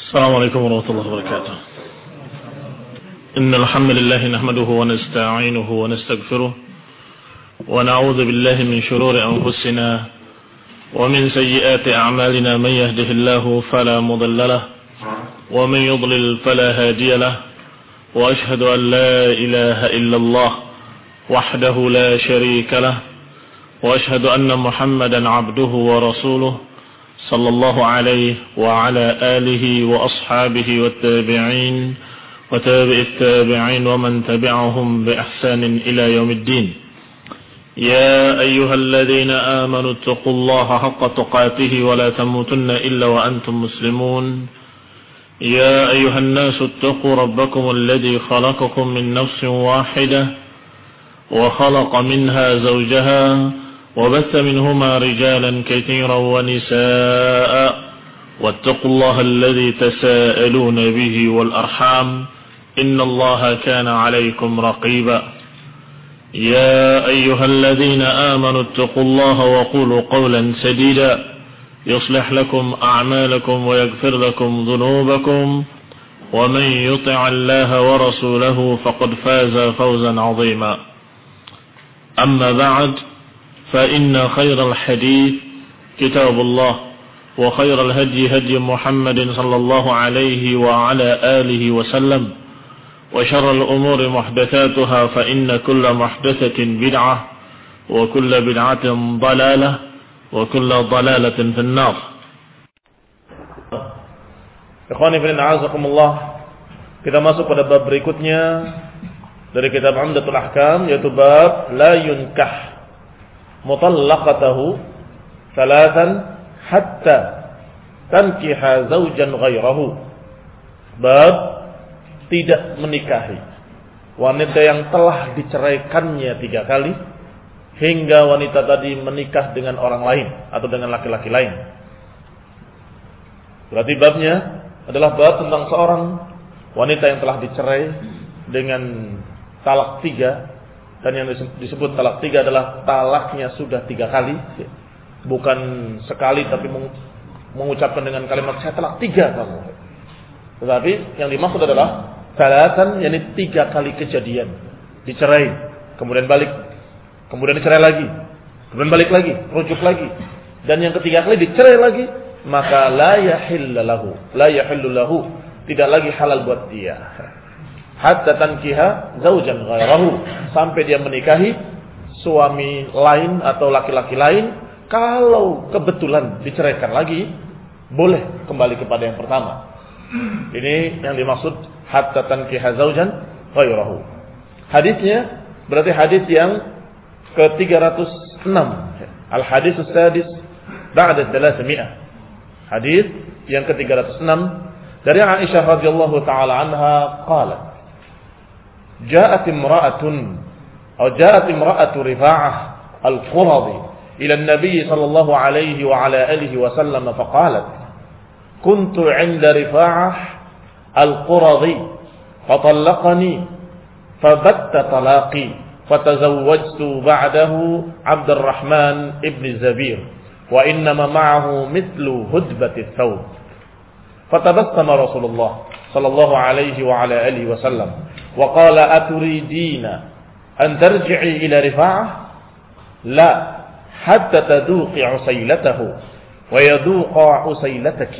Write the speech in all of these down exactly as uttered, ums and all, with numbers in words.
السلام عليكم ورحمة الله وبركاته. إن الحمد لله نحمده ونستعينه ونستغفره ونعوذ بالله من شرور أنفسنا ومن سيئات أعمالنا. من يهده الله فلا مضل له ومن يضلل فلا هادي له وأشهد أن لا إله إلا الله وحده لا شريك له وأشهد أن محمدا عبده ورسوله صلى الله عليه وعلى آله وأصحابه والتابعين وتابع التابعين ومن تبعهم بإحسان إلى يوم الدين. يا أيها الذين آمنوا اتقوا الله حق تقاته ولا تموتن إلا وأنتم مسلمون. يا أيها الناس اتقوا ربكم الذي خلقكم من نفس واحدة وخلق منها زوجها وبث منهما رجالا كثيرا ونساء واتقوا الله الذي تساءلون به والأرحام إن الله كان عليكم رقيبا. يا أيها الذين آمنوا اتقوا الله وقولوا قولا سديدا يصلح لكم أعمالكم ويغفر لكم ذنوبكم ومن يطع الله ورسوله فقد فاز فوزا عظيما. أما بعد فإن خير الحديث كتاب الله وخير الهدي هدي محمد صلى الله عليه وعلى آله وسلم وشر الأمور محدثاتها فإن كل محدثة بدعة وكل بدعة ضلالة وكل ضلالة في النار. Ikhwani fillah a'azakumullah. Kita masuk pada bab berikutnya dari kitab Umdatul Ahkam, yaitu bab la yunkah mutallaqatahu thalathan hatta tankiha zawjan ghairahu. Bab tidak menikahi wanita yang telah diceraikannya tiga kali hingga wanita tadi menikah dengan orang lain atau dengan laki-laki lain. Berarti babnya adalah bab tentang seorang wanita yang telah dicerai dengan talak tiga. Dan yang disebut talak tiga adalah talaknya sudah tiga kali, bukan sekali tapi mengucapkan dengan kalimat saya talak tiga kamu. Tetapi yang dimaksud adalah salatan, yakni tiga kali kejadian, dicerai, kemudian balik, kemudian dicerai lagi, kemudian balik lagi, rujuk lagi, dan yang ketiga kali dicerai lagi, maka la yahillu lahu, la yahillu lahu, tidak lagi halal buat dia. Hatta tankiha zaujan ghairahu, sampai dia menikahi suami lain atau laki-laki lain. Kalau kebetulan diceraikan lagi, boleh kembali kepada yang pertama. Ini yang dimaksud hatta tankiha zaujan ghairahu. Hadisnya berarti hadis yang ke tiga ratus enam. Al-hadis as-sadis ba'da thalathmi'ah. Hadis yang ke tiga ratus enam dari Aisyah radhiyallahu taala anha qalat جاءت امرأة أو جاءت امرأة رفاعة القرظي إلى النبي صلى الله عليه وعلى آله وسلم فقالت كنت عند رفاعة القرظي فطلقني فبت طلاقي فتزوجت بعده عبد الرحمن ابن الزبير وإنما معه مثل هدبة الثوب فتبسم رسول الله صلى الله عليه وعلى آله وسلم وقال أتريدين أن ترجعي إلى رفاعة لا حتى تذوق عسيلته ويذوق عسيلتك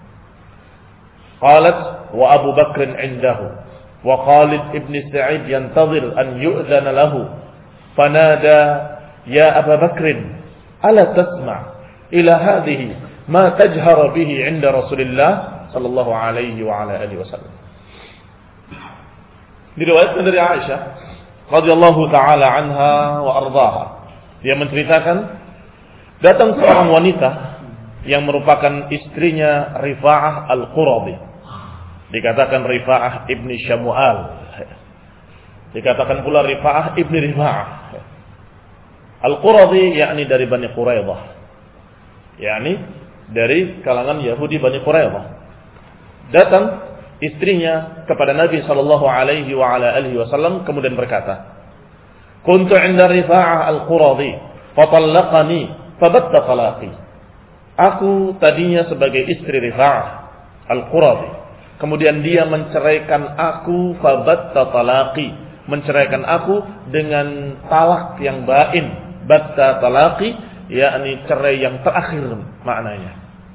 قالت وأبو بكر عنده وخالد ابن سعيد ينتظر أن يؤذن له فنادى يا أبا بكر ألا تسمع إلى هذه ما تجهر به عند رسول الله صلى الله عليه وعلى آله وسلم. Diriwayatkan dari Aisyah radhiyallahu taala anha wa ardhaha, dia menceritakan datang seorang wanita yang merupakan istrinya Rifa'ah al-Quradi, dikatakan Rifa'ah ibni Syamu'al, dikatakan pula Rifa'ah ibni Rifa'ah. Al-Quradi yakni dari Bani Quraidah, yakni dari kalangan Yahudi Bani Quraidah. Datang istrinya kepada Nabi sallallahu alaihi wa ala alihi wasallam kemudian berkata, "Kuntu 'inda Rifa'ah al-Quradi, fa talaqani, fa batta talaqi." Aku tadinya sebagai istri Rifa'ah Al-Qurazi. Kemudian dia menceraikan aku fabatta talaqi, menceraikan aku dengan talak yang bain. Batta talaqi, yakni cerai yang terakhir maknanya.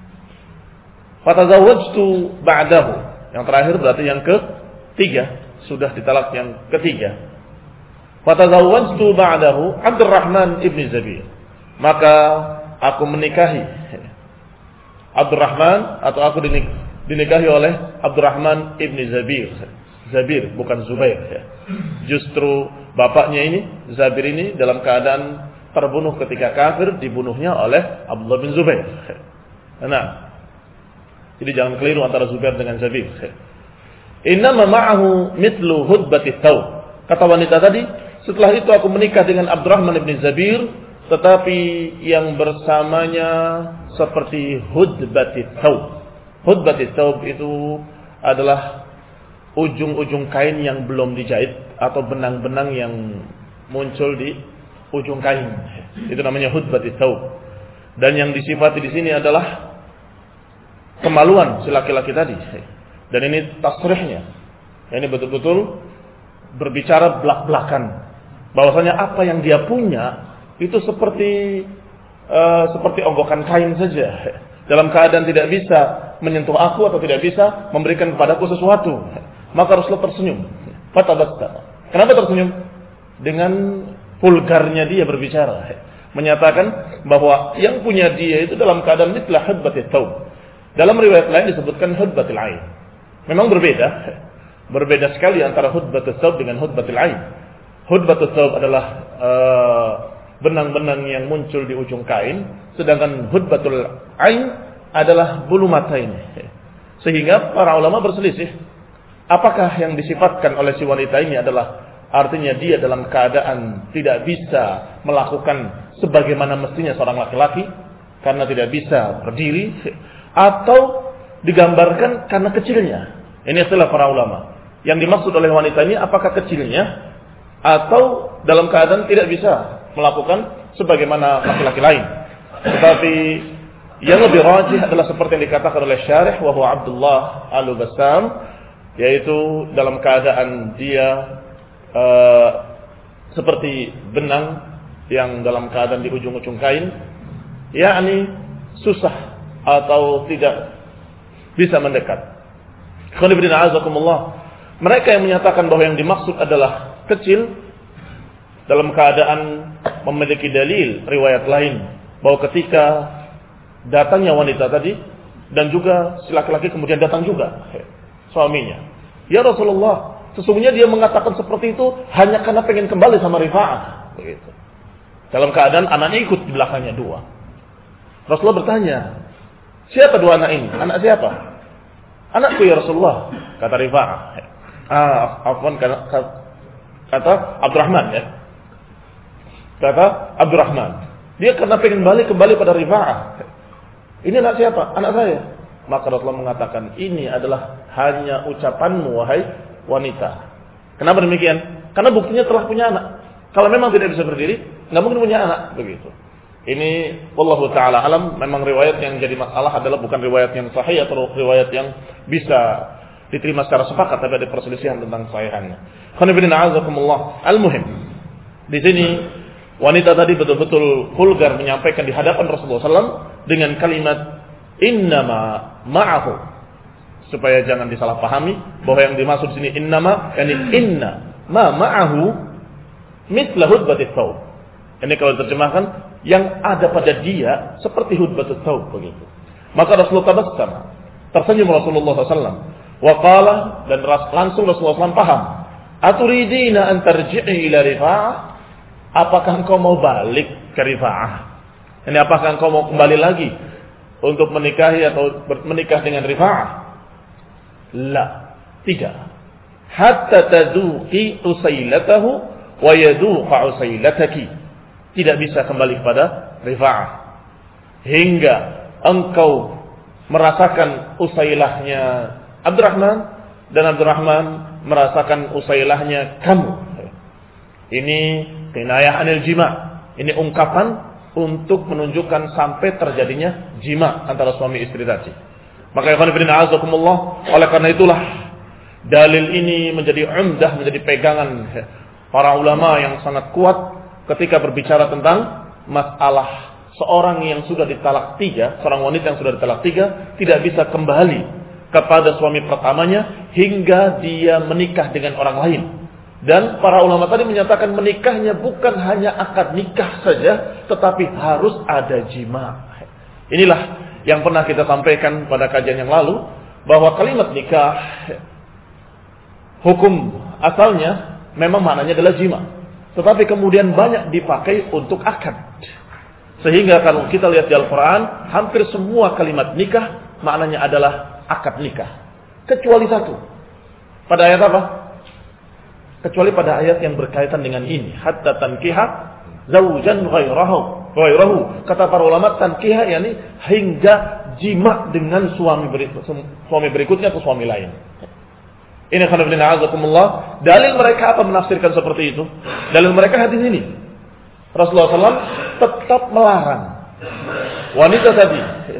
Fatazawwajtu ba'dahu, yang terakhir berarti yang ketiga, sudah ditalak yang ketiga. Fatazawwajtu ba'dahu Abdurrahman ibn Zabir, maka aku menikahi Abdurrahman, atau aku dinikahi oleh Abdurrahman ibn Zabir. Zabir bukan Zubair ya. Justru bapaknya ini, Zabir ini, dalam keadaan terbunuh ketika kafir, dibunuhnya oleh Abdullah bin Zubair. Nah, jadi jangan keliru antara Zubair dengan Zabir. Innama ma'ahu mithlu hudbatit thawb. Kata wanita tadi, setelah itu aku menikah dengan Abdurrahman ibn Zabir, tetapi yang bersamanya seperti hudbatit thawb. Hudbatit thawb itu adalah ujung-ujung kain yang belum dijahit, atau benang-benang yang muncul di ujung kain. Itu namanya hudbatit thawb. Dan yang disifati di sini adalah kemaluan si laki-laki tadi. Dan ini tasrihnya. Ini betul-betul berbicara belak-belakan, bahwasanya apa yang dia punya itu seperti uh, seperti onggokan kain saja, dalam keadaan tidak bisa menyentuh aku atau tidak bisa memberikan kepadaku sesuatu. Maka Rasulullah tersenyum. Fatabassama. Kenapa tersenyum? Dengan vulgarnya dia berbicara, menyatakan bahwa yang punya dia itu dalam keadaan mithla hudbatit thawb. Dalam riwayat lain disebutkan hudbatil ain. Memang berbeda. Berbeda sekali antara hudbatul thawb dengan hudbatil ain. Hudbatul thawb adalah uh, benang-benang yang muncul di ujung kain, sedangkan hudbatul ain adalah bulu mata ini. Sehingga para ulama berselisih, apakah yang disifatkan oleh si wanita ini adalah artinya dia dalam keadaan tidak bisa melakukan sebagaimana mestinya seorang laki-laki karena tidak bisa berdiri, atau digambarkan karena kecilnya. Ini istilah para ulama. Yang dimaksud oleh wanita ini apakah kecilnya, atau dalam keadaan tidak bisa melakukan sebagaimana laki-laki lain. Tetapi yang lebih rajih adalah seperti yang dikatakan oleh syarih, wa huwa Abdullah Al-Bassam, yaitu dalam keadaan dia uh, seperti benang yang dalam keadaan di ujung-ujung kain, yakni susah atau tidak bisa mendekat. Mereka yang menyatakan bahwa yang dimaksud adalah kecil, dalam keadaan memiliki dalil riwayat lain bahwa ketika datangnya wanita tadi, dan juga si laki-laki kemudian datang juga suaminya, ya Rasulullah, sesungguhnya dia mengatakan seperti itu hanya karena pengen kembali sama Rifa'ah, begitu. Dalam keadaan anaknya ikut di belakangnya dua. Rasulullah bertanya, siapa dua anak ini? Anak siapa? Anakku ya Rasulullah, kata Rifa'ah. Ah, afwan, kata Abdurrahman ya. Kata Abdurrahman. Dia karena pengen balik kembali pada Rifa'ah. Ini anak siapa? Anak saya. Maka Rasulullah mengatakan, ini adalah hanya ucapanmu wahai wanita. Kenapa demikian? Karena buktinya telah punya anak. Kalau memang tidak bisa berdiri, nggak mungkin punya anak, begitu. Ini wallahu taala alam, memang riwayat yang jadi masalah adalah bukan riwayat yang sahih atau riwayat yang bisa diterima secara sepakat, tapi ada perselisihan tentang sahihannya. Khonibina azakumullah. Al-muhim, di sini wanita tadi betul-betul vulgar menyampaikan di hadapan Rasulullah sallallahu alaihi wasallam dengan kalimat innama ma'ahu, supaya jangan disalahpahami bahwa yang dimaksud sini innama, yakni inna ma ma'ahu mithla hudbatit thawb. Ini kalau terjemahkan, yang ada pada dia seperti hudbatul thawb, begitu. Maka Rasulullah tabassama, tersenyum Rasulullah sallallahu alaihi wasallam, wa qala, dan langsung Rasulullah sallallahu alaihi wasallam paham, aturidina an tarji'i ila Rifa'ah, apakah engkau mau balik ke Rifa'ah? Ini apakah engkau mau kembali lagi untuk menikahi atau menikah dengan Rifa'ah? La, tidak. Hatta taduqi usailatahu wa yaduqa usailataki. Tidak bisa kembali kepada Rifa'ah hingga engkau merasakan usailahnya Abdurrahman dan Abdurrahman merasakan usailahnya kamu. Ini kinayah anil jima. Ini ungkapan untuk menunjukkan sampai terjadinya jima antara suami istri tadi. Maka ikhwan fillah azakumullah, oleh karena itulah dalil ini menjadi umdah, menjadi pegangan para ulama yang sangat kuat ketika berbicara tentang masalah seorang yang sudah ditalak tiga, seorang wanita yang sudah ditalak tiga tidak bisa kembali kepada suami pertamanya hingga dia menikah dengan orang lain. Dan para ulama tadi menyatakan menikahnya bukan hanya akad nikah saja, tetapi harus ada jima. Inilah yang pernah kita sampaikan pada kajian yang lalu, bahwa kalimat nikah hukum asalnya memang maknanya adalah jima, tetapi kemudian banyak dipakai untuk akad. Sehingga kalau kita lihat di Al-Quran, hampir semua kalimat nikah maknanya adalah akad nikah. Kecuali satu. Pada ayat apa? Kecuali pada ayat yang berkaitan dengan ini. Hatta tankiha zawjan ghairahu. ghairahu. Kata para ulama, tankiha yakni hingga jima dengan suami berikut, suami berikutnya atau suami lain. Ini khonibina azakumullah. Dalil mereka apa menafsirkan seperti itu? Dalil mereka hadis ini. Rasulullah shallallahu alaihi wasallam tetap melarang wanita tadi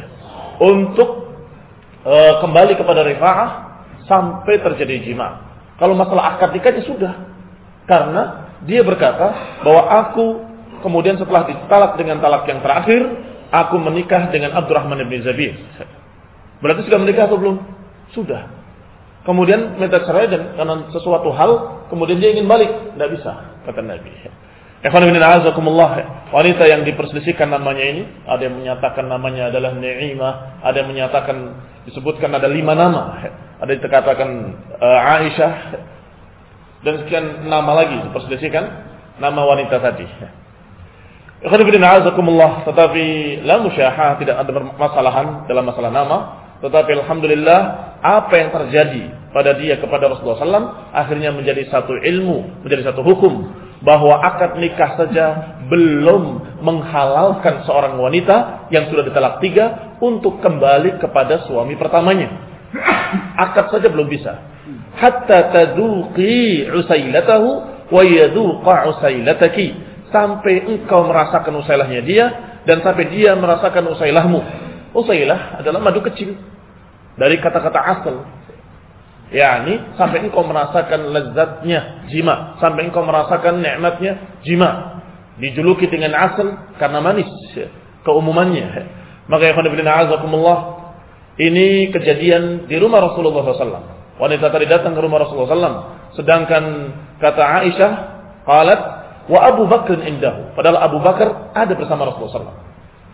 untuk e, kembali kepada rifa'ah sampai terjadi jima. Kalau masalah akad nikahnya sudah, karena dia berkata bahwa aku kemudian setelah ditalak dengan talak yang terakhir, aku menikah dengan Abdurrahman bin Zabir. Berarti sudah menikah atau belum? Sudah. Kemudian minta cerai dan karena sesuatu hal, kemudian dia ingin balik, tidak bisa, kata Nabi. Ikhwan fillah azakumullah, wanita yang diperselisihkan namanya ini, ada yang menyatakan namanya adalah Ni'imah, ada yang menyatakan disebutkan ada lima nama, ada yang dikatakan uh, Aisyah, dan sekian nama lagi diperselisihkan nama wanita tadi. Ikhwan fillah azakumullah, tetapi la musyahah, tidak ada permasalahan dalam masalah nama, tetapi alhamdulillah apa yang terjadi pada dia kepada Rasulullah shallallahu alaihi wasallam akhirnya menjadi satu ilmu, menjadi satu hukum, bahwa akad nikah saja belum menghalalkan seorang wanita yang sudah ditalak tiga untuk kembali kepada suami pertamanya. Akad saja belum bisa. Hatta taduqi usailatahu wa yaduqa usailataki. Sampai engkau merasakan usailahnya dia dan sampai dia merasakan usailahmu. Usailah adalah madu kecil dari kata-kata asal. yakni sampai engkau merasakan lezatnya jima, sampai engkau merasakan nikmatnya jima, dijuluki dengan asal karena manis keumumannya. Maka ya khonibina azakumullah, ini kejadian di rumah Rasulullah shallallahu alaihi wasallam. Wanita tadi datang ke rumah Rasulullah shallallahu alaihi wasallam, sedangkan kata Aisyah, qalat wa Abu Bakr indahu, padahal Abu Bakar ada bersama Rasulullah shallallahu alaihi wasallam.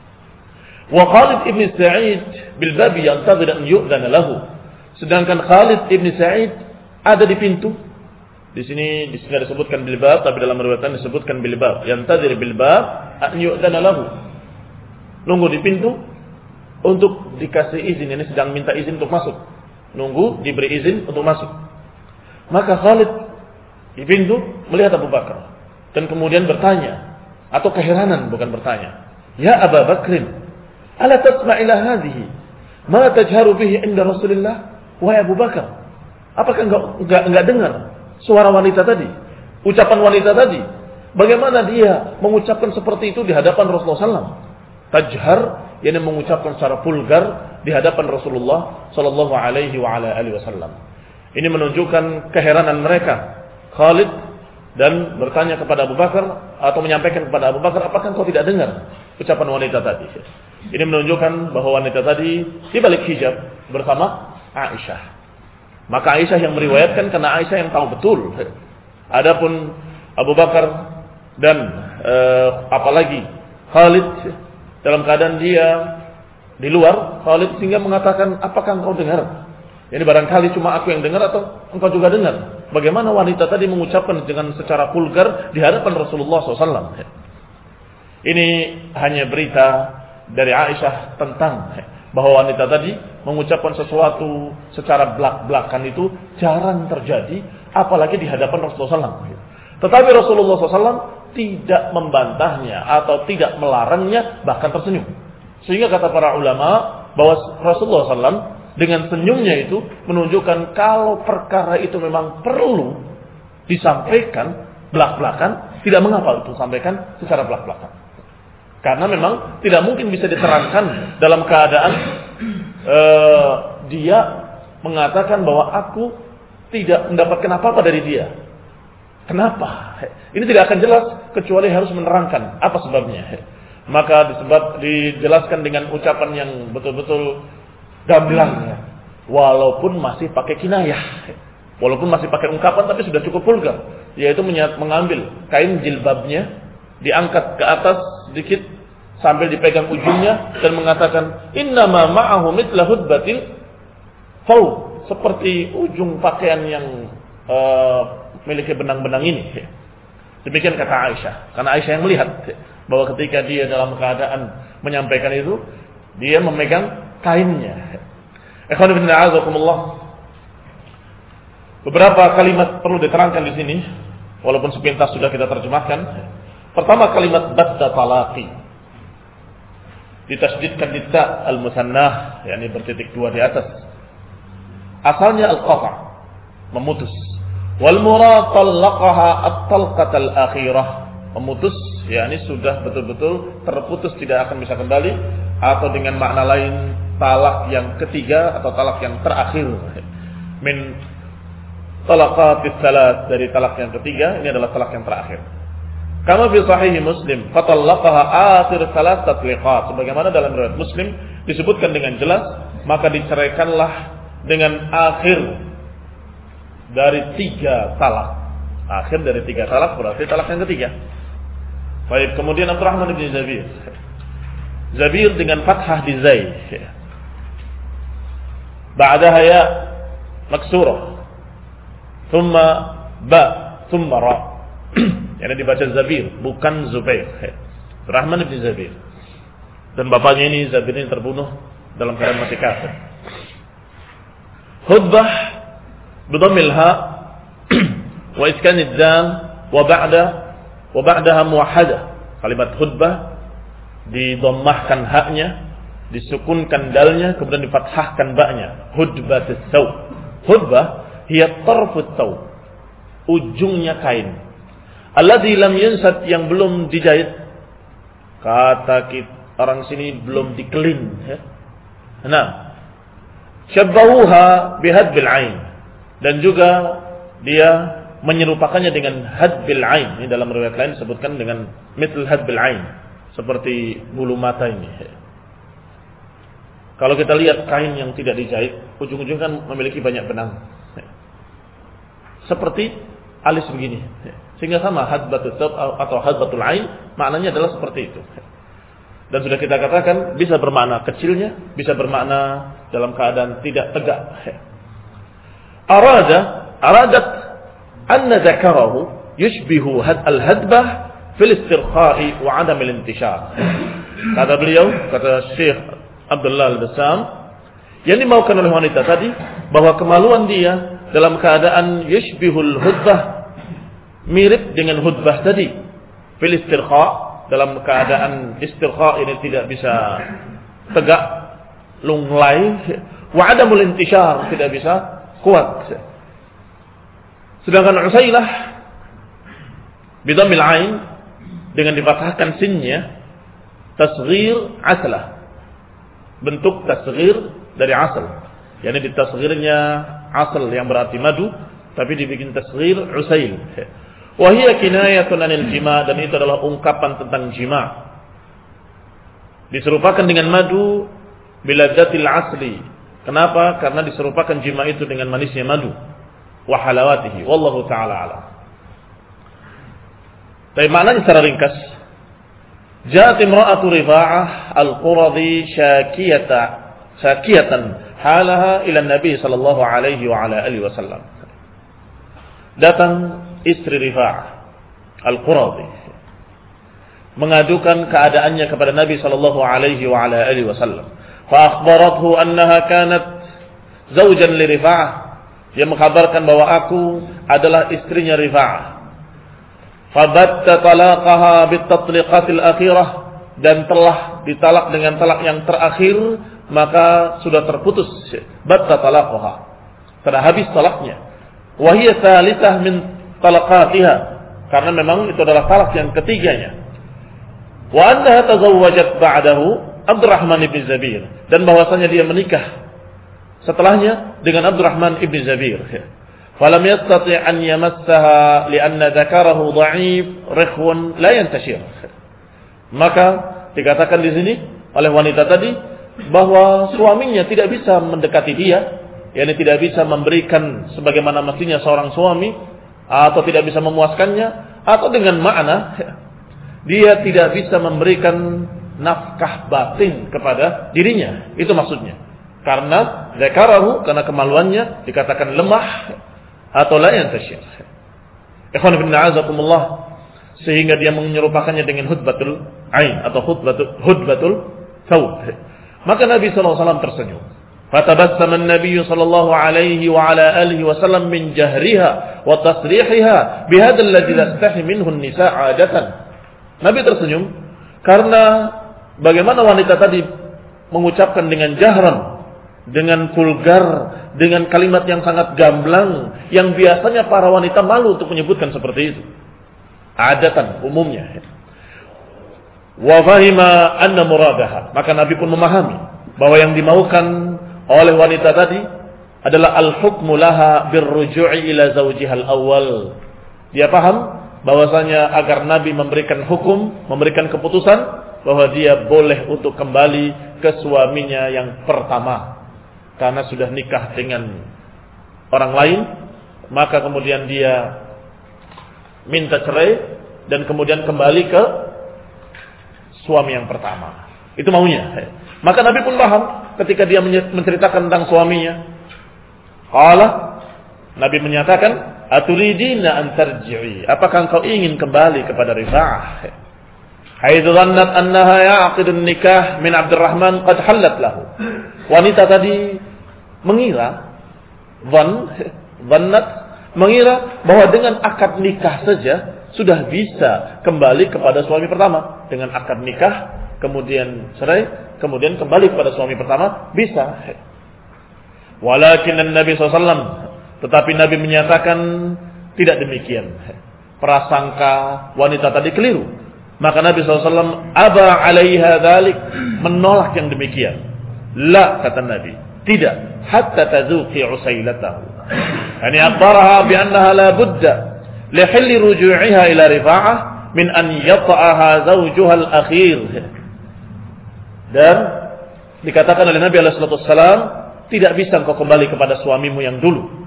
Wa Khalid ibn Sa'id bil babi yantazir an yu'dhana lahu, sedangkan Khalid ibn Sa'id ada di pintu. Di sini di sini disebutkan bil bab, tapi dalam riwayat disebutkan bil bab, yantazir bil bab an yu'dhana lahu, nunggu di pintu untuk dikasih izin. Ini sedang minta izin untuk masuk, nunggu diberi izin untuk masuk. Maka Khalid di pintu melihat Abu Bakar dan kemudian bertanya, atau keheranan bukan bertanya, ya Abu Bakrin, ala tasma' ila hadhihi ma tajharu bihi inda Rasulillah? Wahai Abu Bakar, apakah enggak enggak enggak dengar suara wanita tadi, ucapan wanita tadi? Bagaimana dia mengucapkan seperti itu di hadapan Rasulullah sallallahu alaihi wasallam? Tajhar, yakni mengucapkan secara vulgar di hadapan Rasulullah sallallahu alaihi wa ala alihi wasallam. Ini menunjukkan keheranan mereka, Khalid, dan bertanya kepada Abu Bakar atau menyampaikan kepada Abu Bakar, apakah engkau tidak dengar ucapan wanita tadi? Ini menunjukkan bahwa wanita tadi di balik hijab bersama Aisyah. Maka Aisyah yang meriwayatkan karena Aisyah yang tahu betul. Adapun Abu Bakar dan e, apalagi Khalid dalam keadaan dia di luar, Khalid sehingga mengatakan, apakah engkau dengar? Ini barangkali cuma aku yang dengar atau engkau juga dengar? Bagaimana wanita tadi mengucapkan dengan secara vulgar di hadapan Rasulullah shallallahu alaihi wasallam? Ini hanya berita dari Aisyah tentang bahwa wanita tadi mengucapkan sesuatu secara belak-belakan itu jarang terjadi, apalagi di hadapan Rasulullah shallallahu alaihi wasallam. Tetapi Rasulullah shallallahu alaihi wasallam tidak membantahnya atau tidak melarangnya, bahkan tersenyum. Sehingga kata para ulama bahwa Rasulullah shallallahu alaihi wasallam dengan senyumnya itu menunjukkan kalau perkara itu memang perlu disampaikan belak-belakan, tidak mengapa itu sampaikan secara belak-belakan. Karena memang tidak mungkin bisa diterangkan dalam keadaan uh, dia mengatakan bahwa aku tidak mendapatkan apa-apa dari dia. Kenapa? Ini tidak akan jelas kecuali harus menerangkan apa sebabnya. Maka disebut dijelaskan dengan ucapan yang betul-betul gamblang, walaupun masih pakai kinayah, walaupun masih pakai ungkapan, tapi sudah cukup vulgar, yaitu mengambil kain jilbabnya, diangkat ke atas sedikit sambil dipegang ujungnya dan mengatakan innama ma'ahu mithla hudbatil faw, seperti ujung pakaian yang uh, memiliki benang-benang ini. Demikian kata Aisyah, karena Aisyah yang melihat bahwa ketika dia dalam keadaan menyampaikan itu, dia memegang kainnya. Ikhwan fillah azakumullah. Beberapa kalimat perlu diterangkan di sini, walaupun sepintas sudah kita terjemahkan. Pertama, kalimat badda talaqi ditasydidkan di ta al-musannah, yakni bertitik dua di atas. Asalnya al-qata', memutus. Wal murad talaqaha at-talqat al-akhirah, memutus, yakni sudah betul-betul terputus, tidak akan bisa kembali, atau dengan makna lain talak yang ketiga atau talak yang terakhir. Min talaqatis salat, dari talak yang ketiga, ini adalah talak yang terakhir. Kama fi sahih Muslim, fatallaqaha akhir salat tatliqat, sebagaimana dalam riwayat Muslim disebutkan dengan jelas, maka diceraikanlah dengan akhir dari tiga talak. Akhir dari tiga talak berarti talak yang ketiga. Baik, kemudian Abdurrahman bin Zabir. Zabir dengan fathah di zai. Ba'daha ya maksurah. Thumma ba, thumma ra. Yang dibaca Zabir, bukan Zubair. Rahman bin Zabir. Dan bapaknya ini, Zabir ini terbunuh dalam keadaan masih kafir. Hudbah bidhammil ha wa iskanid dal wa ba'da wa ba'daha muwahhadah. Kalimat hudbah didommahkan haknya, disukunkan dalnya, kemudian difathahkan ba'nya. Hudbatus saw. Hudbah hiya tarfut saw, ujungnya kain. Alladzi lam yunsat, yang belum dijahit. Kata kita, orang sini belum dikelin, ya. Nah, syabbahuha bihadbil ain, dan juga dia menyerupakannya dengan hadbil ain. Ini dalam riwayat lain disebutkan dengan mithl hadbil ain, seperti bulu mata ini. Kalau kita lihat kain yang tidak dijahit, ujung-ujungnya kan memiliki banyak benang, seperti alis begini, sehingga sama hadbatul thawb atau hadbatul ain, maknanya adalah seperti itu. Dan sudah kita katakan bisa bermakna kecilnya, bisa bermakna dalam keadaan tidak tegak. Arada aradat anna dzakarahu yushbihu al-hadbah fil istirkha'i wa 'adam al-intishar. Kata beliau, kata Syekh Abdullah Al-Bassam, yang dimaukan oleh wanita tadi bahwa kemaluan dia dalam keadaan yushbihul hudbah, mirip dengan hudbah tadi, fil istirkha, dalam keadaan istirkha ini tidak bisa tegak, lunglai, wa 'adamul intishar, tidak bisa kuat. Sedangkan Usailah bidhammil ain, dengan difathahkan sinnya, tasghir aslah, bentuk tasghir dari asal, yakni ditasghirnya asal yang berarti madu, tapi dibikin tasghir usail. Wa hiya kinayatun 'anil jima', dan itu adalah ungkapan tentang jima'. Diserupakan dengan madu biladzatil asli. Kenapa? Karena diserupakan jima' itu dengan manisnya madu. Wa halawatihi, wallahu ta'ala alam. Tapi maknanya secara ringkas, ja'at imra'atu Rifa'ah al-Quradi syakiyata syakiyatan halaha ila Nabi sallallahu alaihi wa ala alihi wasallam. Datang istri Rifa'ah al-Quradi mengadukan keadaannya kepada Nabi sallallahu alaihi wa ala alihi wasallam. Fa akhbarathu annaha kanat zawjan li Rifa'ah. Dia mengkabarkan bahwa aku adalah istrinya Rifa'ah. Fabatta talaqaha bitatliqatil akhirah, dan telah ditalak dengan talak yang terakhir, maka sudah terputus. Batta talaqaha, telah habis talaknya. Wa hiya thalithah min talaqatiha, karena memang itu adalah talak yang ketiganya. Wa annaha tazawwajat ba'dahu Abdurrahman bin Zabir, dan bahwasanya dia menikah setelahnya dengan Abdurrahman ibn Zabir. Falam yastati' an yamassaha li'anna dzakarahu dha'if rikhun la yantashir. Maka dikatakan di sini oleh wanita tadi bahwa suaminya tidak bisa mendekati dia, yakni tidak bisa memberikan sebagaimana mestinya seorang suami, atau tidak bisa memuaskannya, atau dengan makna dia tidak bisa memberikan nafkah batin kepada dirinya. Itu maksudnya. Karena zakarahu, karena kemaluannya dikatakan lemah atau la yantashir. Ikhwan fillah azakumullah, sehingga dia menyerupakannya dengan hutbatul ain atau hutbatul hutbatul thawb. Maka Nabi sallallahu alaihi wasallam tersenyum. Fatabassama an-nabiy sallallahu alaihi wa ala alihi wasallam min jahriha wa tasrihiha bihadha alladhi tastahi minhu an-nisa 'adatan. Nabi tersenyum karena bagaimana wanita tadi mengucapkan dengan jahran, dengan vulgar, dengan kalimat yang sangat gamblang, yang biasanya para wanita malu untuk menyebutkan seperti itu. Adatan, umumnya. Wa fahima anna muradaha. Maka Nabi pun memahami bahwa yang dimaukan oleh wanita tadi adalah al-hukmu laha birruju'i ila zawjiha al-awwal. Dia paham bahwasanya agar Nabi memberikan hukum, memberikan keputusan bahwa dia boleh untuk kembali ke suaminya yang pertama karena sudah nikah dengan orang lain, maka kemudian dia minta cerai dan kemudian kembali ke suami yang pertama. Itu maunya. Maka Nabi pun paham ketika dia menceritakan tentang suaminya. Qala, Nabi menyatakan, "Aturidina an tarji'i?" Apakah engkau ingin kembali kepada Rifa'ah? Haitsu dhannat annaha ya'qidun nikah min Abdurrahman qad halat lahu. Wanita tadi mengira, dhann, dhannat, mengira bahwa dengan akad nikah saja sudah bisa kembali kepada suami pertama. Dengan akad nikah, kemudian cerai, kemudian kembali kepada suami pertama, bisa. Walakin Nabi sallallahu alaihi wasallam, tetapi Nabi menyatakan tidak demikian. Prasangka wanita tadi keliru. Maka Nabi sallallahu alaihi wasallam aba alaiha dzalik, menolak yang demikian. La, kata Nabi, tidak, hatta tazuqi usailatahu. Yani akhbaraha bi annaha la budda li hilli ruju'iha ila Rifa'ah min an yata'aha zawjuha al-akhir. Dan dikatakan oleh Nabi alaihi salatu wasallam, tidak bisa engkau kembali kepada suamimu yang dulu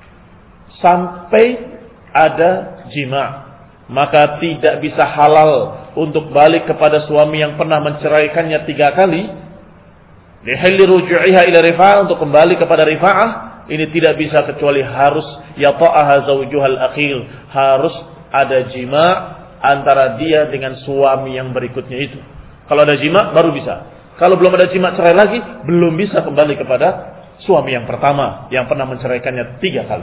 sampai ada jima. Maka tidak bisa halal untuk balik kepada suami yang pernah menceraikannya tiga kali. Lihalli ruju'iha ila Rifa'ah, untuk kembali kepada Rifa'ah, ini tidak bisa kecuali harus yata'aha zawjuhal akhir, harus ada jima antara dia dengan suami yang berikutnya itu. Kalau ada jima baru bisa. Kalau belum ada jima cerai lagi, belum bisa kembali kepada suami yang pertama yang pernah menceraikannya tiga kali.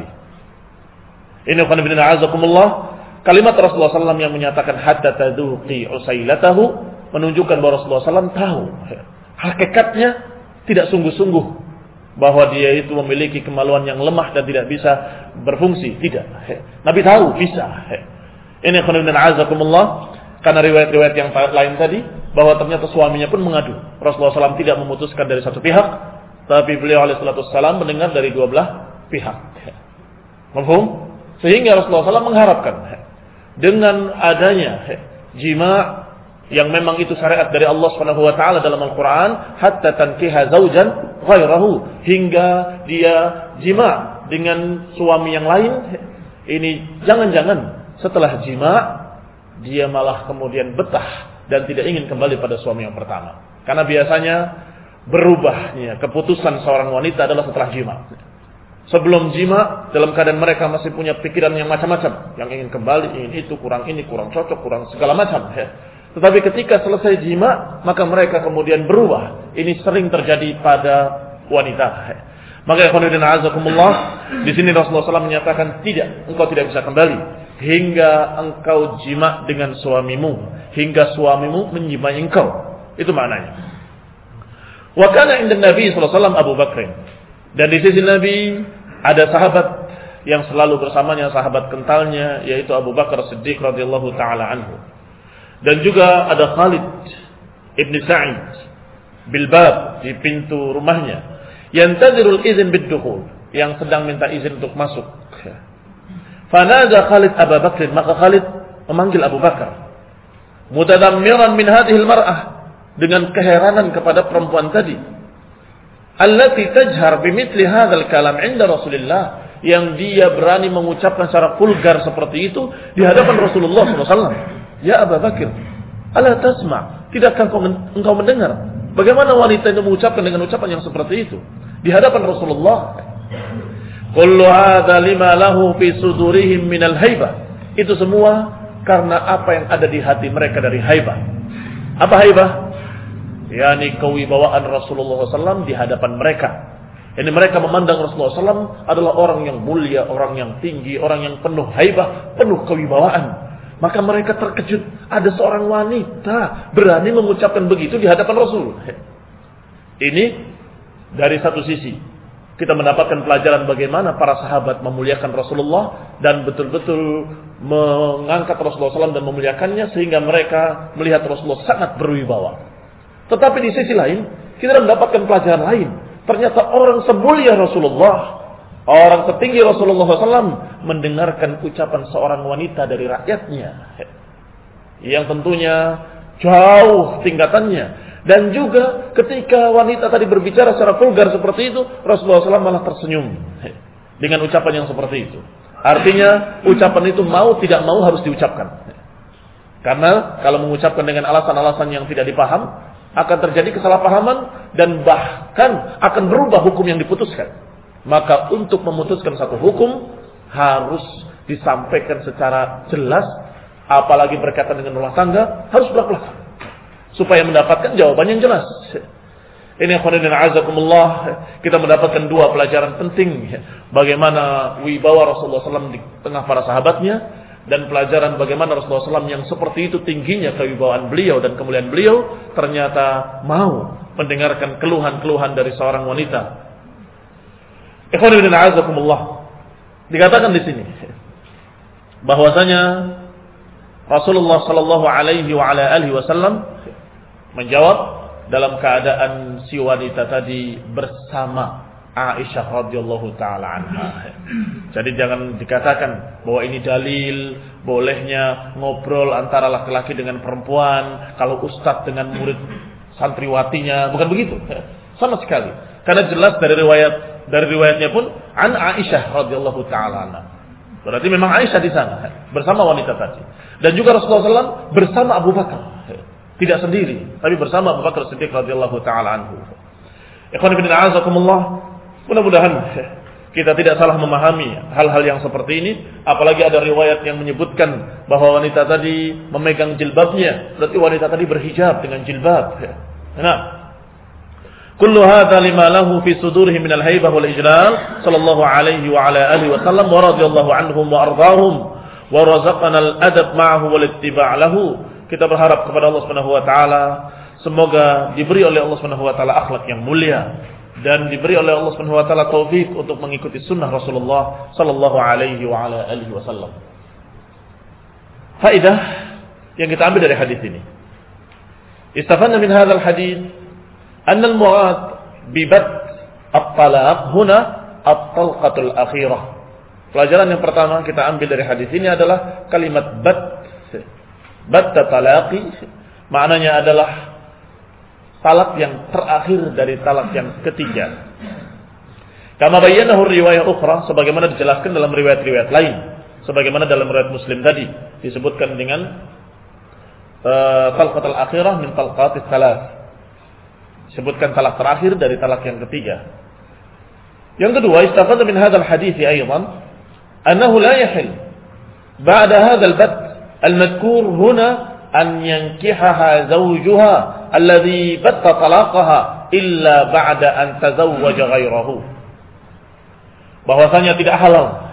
Ini khana bin a'azakumullah. Kalimat Rasulullah sallallahu alaihi wasallam yang menyatakan hatta taduqi usailatahu menunjukkan bahwa Rasulullah sallallahu alaihi wasallam tahu hakikatnya tidak sungguh-sungguh bahwa dia itu memiliki kemaluan yang lemah dan tidak bisa berfungsi. Tidak. Nabi tahu bisa. Ini khana bin a'azakumullah, karena riwayat-riwayat yang lain tadi bahwa ternyata suaminya pun mengadu. Rasulullah sallallahu alaihi wasallam tidak memutuskan dari satu pihak, tapi beliau alaihi salatu wasallam mendengar dari dua belah pihak. Mafhum? Sehingga Rasulullah sallallahu alaihi wasallam mengharapkan dengan adanya jima yang memang itu syariat dari Allah Subhanahu wa taala dalam Al-Qur'an, hatta tankiha zaujan ghairahu, hingga dia jima dengan suami yang lain. Ini jangan-jangan setelah jima dia malah kemudian betah dan tidak ingin kembali pada suami yang pertama. Karena biasanya berubahnya keputusan seorang wanita adalah setelah jima. Sebelum jima, dalam keadaan mereka masih punya pikiran yang macam-macam, yang ingin kembali, ingin itu, kurang ini, kurang cocok, kurang segala macam. Ya. Tetapi ketika selesai jima, maka mereka kemudian berubah. Ini sering terjadi pada wanita. Ya. Maka ikhwanuddin a'azakumullah, di sini Rasulullah sallallahu alaihi wasallam menyatakan tidak, engkau tidak bisa kembali hingga engkau jima dengan suamimu, hingga suamimu menjimai engkau. Itu maknanya. Wa kana inda Nabi sallallahu alaihi wasallam Abu Bakr. Dan di sisi Nabi ada sahabat yang selalu bersamanya, sahabat kentalnya, yaitu Abu Bakar Siddiq radhiyallahu taala anhu. Dan juga ada Khalid ibn Sa'id bil bab, di pintu rumahnya, yantazirul izin bid-dukhul, yang sedang minta izin untuk masuk. Fanada Khalid Abu Bakr, maka Khalid memanggil Abu Bakar. Mutadammiran min hadhihi al-mar'ah, dengan keheranan kepada perempuan tadi. Allati tajhar bimithli hadzal kalam 'inda Rasulillah, yang dia berani mengucapkan secara vulgar seperti itu di hadapan Rasulullah sallallahu alaihi wasallam. Ya Abu Bakar, ala tasma', tidakkah engkau mendengar bagaimana wanita itu mengucapkan dengan ucapan yang seperti itu di hadapan Rasulullah? Kullu hadza lima lahu fi sudurihim minal haibah. Itu semua karena apa yang ada di hati mereka dari haibah. Apa haibah? yakni kewibawaan Rasulullah sallallahu alaihi wasallam di hadapan mereka. Ini mereka memandang Rasulullah sallallahu alaihi wasallam adalah orang yang mulia, orang yang tinggi, orang yang penuh haibah, penuh kewibawaan. Maka mereka terkejut, ada seorang wanita berani mengucapkan begitu di hadapan Rasul. Ini dari satu sisi kita mendapatkan pelajaran bagaimana para sahabat memuliakan Rasulullah dan betul-betul mengangkat Rasulullah sallallahu alaihi wasallam dan memuliakannya sehingga mereka melihat Rasulullah sangat berwibawa. Tetapi di sisi lain kita mendapatkan pelajaran lain. Ternyata orang semulia Rasulullah, orang setinggi Rasulullah sallallahu alaihi wasallam mendengarkan ucapan seorang wanita dari rakyatnya yang tentunya jauh tingkatannya. Dan juga ketika wanita tadi berbicara secara vulgar seperti itu, Rasulullah sallallahu alaihi wasallam malah tersenyum dengan ucapan yang seperti itu. Artinya ucapan itu mau tidak mau harus diucapkan. Karena kalau mengucapkan dengan alasan-alasan yang tidak dipaham, akan terjadi kesalahpahaman dan bahkan akan berubah hukum yang diputuskan. Maka untuk memutuskan satu hukum harus disampaikan secara jelas, apalagi berkaitan dengan rumah tangga harus belak-belakan supaya mendapatkan jawaban yang jelas. Ini khairan azakumullah, kita mendapatkan dua pelajaran penting bagaimana wibawa Rasulullah sallallahu alaihi wasallam di tengah para sahabatnya, dan pelajaran bagaimana Rasulullah sallallahu alaihi wasallam yang seperti itu tingginya kewibawaan beliau dan kemuliaan beliau ternyata mau mendengarkan keluhan-keluhan dari seorang wanita. Ikhwan fillah a'azakumullah. Dikatakan di sini bahwasanya Rasulullah sallallahu alaihi wa ala alihi wasallam menjawab dalam keadaan si wanita tadi bersama Aisyah radhiyallahu taala anha. Jadi jangan dikatakan bahwa ini dalil bolehnya ngobrol antara laki-laki dengan perempuan, kalau ustadz dengan murid santriwatinya, bukan begitu. Sama sekali. Karena jelas dari riwayat dari riwayatnya pun an Aisyah radhiyallahu taala anha. Berarti memang Aisyah di sana bersama wanita tadi. Dan juga Rasulullah sallallahu alaihi wasallam bersama Abu Bakar. Tidak sendiri, tapi bersama Abu Bakar Siddiq radhiyallahu taala anhu. Ikhwan fillah a'azakumullah. Mudah-mudahan kita tidak salah memahami hal-hal yang seperti ini, apalagi ada riwayat yang menyebutkan bahwa wanita tadi memegang jilbabnya, berarti wanita tadi berhijab dengan jilbab. Nah, kullu hadza lima lahu fi sudurihim minal haibah wal ijlal sallallahu alaihi wa ala alihi wa sallam wa radhiyallahu anhum wa ardahum wa razaqana al-adab ma'ahu wal ittiba' lahu. Kita berharap kepada Allah Subhanahu wa taala semoga diberi oleh Allah Subhanahu wa taala akhlak yang mulia dan diberi oleh Allah Subhanahu wa taala taufik untuk mengikuti sunnah Rasulullah sallallahu alaihi wa ala alihi wasallam. Faedah yang kita ambil dari hadis ini. Istafadna min hadzal hadis anna al-murad bi bad at-talaq huna at-talqatul akhirah. Pelajaran yang pertama kita ambil dari hadis ini adalah kalimat bad. Batta talaqi maknanya adalah talak yang terakhir dari talak yang ketiga. Kama bayyanahu riwayah ukhra, sebagaimana dijelaskan dalam riwayat-riwayat lain, sebagaimana dalam riwayat Muslim tadi disebutkan dengan uh, talqatul akhirah min talqatis salas. Disebutkan talak terakhir dari talak yang ketiga. Yang kedua, istafadna min hadzal hadits aidan annahu la yahil ba'da hadzal bat المذكور هنا أن ينكحها زوجها الذي بت طلاقها إلا بعد أن تزوج غيره. Bahwasanya tidak halal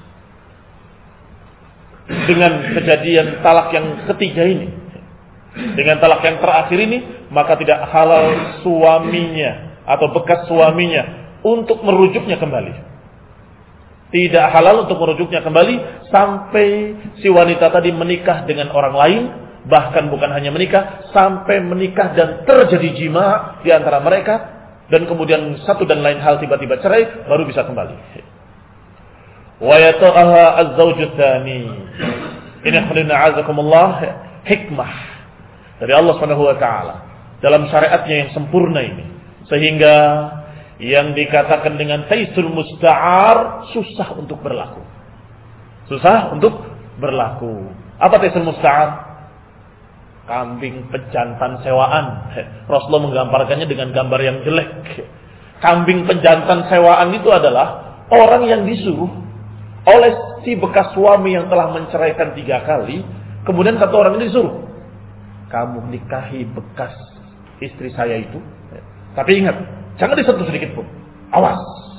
dengan kejadian talak yang ketiga ini, dengan talak yang terakhir ini, maka tidak halal suaminya atau bekas suaminya untuk merujuknya kembali. Tidak halal untuk merujuknya kembali sampai si wanita tadi menikah dengan orang lain, bahkan bukan hanya menikah, sampai menikah dan terjadi jima di antara mereka, dan kemudian satu dan lain hal tiba-tiba cerai, baru bisa kembali. Wa yata'aha az-zawju tsani. Ini khulina azakumullah hikmah dari Allah Subhanahu wa taala dalam syariatnya yang sempurna ini, sehingga yang dikatakan dengan taisul musta'ar susah untuk berlaku. Susah untuk berlaku. Apa taisul musta'ar? Kambing pejantan sewaan. Rasulullah menggambarkannya dengan gambar yang jelek. Kambing pejantan sewaan itu adalah orang yang disuruh oleh si bekas suami yang telah menceraikan tiga kali. Kemudian kata orang ini disuruh, kamu nikahi bekas istri saya itu. Tapi ingat, jangan disentuh sedikit pun. Awas.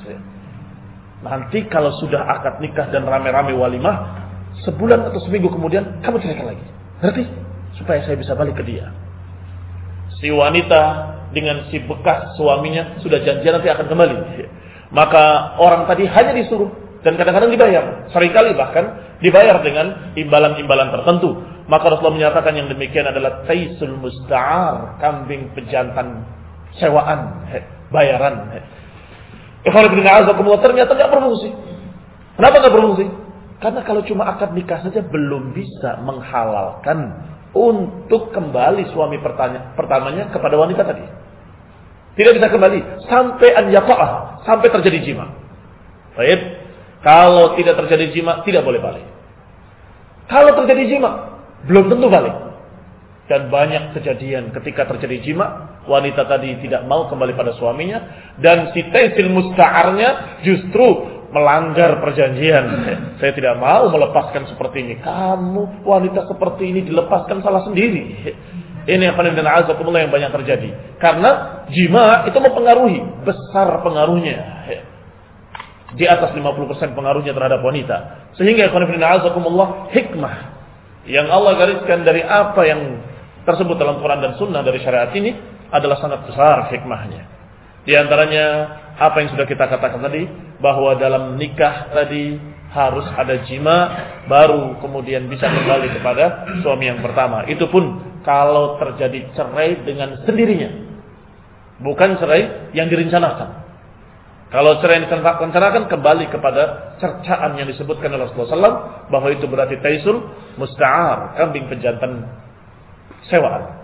Nanti kalau sudah akad nikah dan rame-rame walimah, sebulan atau seminggu kemudian kamu ceraikan lagi. Ngerti? Supaya saya bisa balik ke dia. Si wanita dengan si bekas suaminya sudah janjian nanti akan kembali. Maka orang tadi hanya disuruh dan kadang-kadang dibayar. Seringkali bahkan dibayar dengan imbalan-imbalan tertentu. Maka Rasulullah menyatakan yang demikian adalah taisul musta'ar, kambing pejantan sewaan, bayaran. Ikhwan fillah azakumullah, ternyata enggak berfungsi. Kenapa enggak berfungsi? Karena kalau cuma akad nikah saja belum bisa menghalalkan untuk kembali suami pertanya, pertamanya kepada wanita tadi. Tidak bisa kembali sampai an yaqa'ah, sampai terjadi jima. Baik. Kalau tidak terjadi jima, tidak boleh balik. Kalau terjadi jima, belum tentu balik. Dan banyak kejadian ketika terjadi jima, wanita tadi tidak mau kembali pada suaminya, dan si taisil musta'arnya justru melanggar perjanjian. Saya tidak mau melepaskan seperti ini. Kamu wanita seperti ini dilepaskan salah sendiri. Ini yang paling dan azakumullah yang banyak terjadi. Karena jima itu mempengaruhi, besar pengaruhnya. Di atas lima puluh persen pengaruhnya terhadap wanita. Sehingga ya paling dan azakumullah hikmah yang Allah gariskan dari apa yang tersebut dalam Quran dan Sunnah dari syariat ini adalah sangat besar hikmahnya. Di antaranya apa yang sudah kita katakan tadi, bahwa dalam nikah tadi harus ada jima baru kemudian bisa kembali kepada suami yang pertama. Itu pun kalau terjadi cerai dengan sendirinya, bukan cerai yang direncanakan. Kalau cerai yang direncanakan kembali kepada cercaan yang disebutkan oleh Rasulullah shallallahu alaihi wasallam, bahwa itu berarti taisul musta'ar, kambing pejantan sewaan.